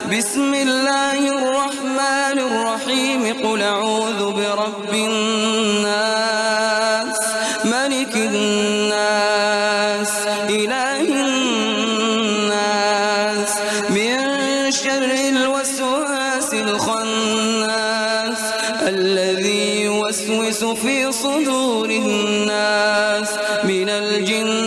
بسم الله الرحمن الرحيم قل أعوذ برب الناس ملك الناس إله الناس من شر الوسواس الخناس الذي يوسوس في صدور الناس من الجن